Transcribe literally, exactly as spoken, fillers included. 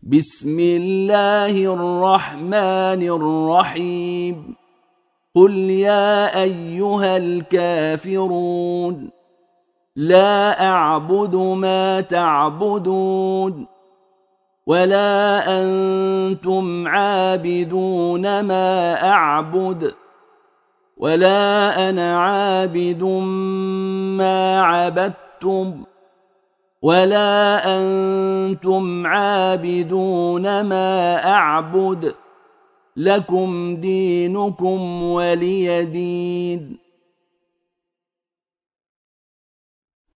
بسم الله الرحمن الرحيم قل يا أيها الكافرون لا أعبد ما تعبدون ولا أنتم عابدون ما أعبد ولا أنا عابد ما عبدتم ولا أنتم عابدون ما أعبد لكم دينكم ولي دين.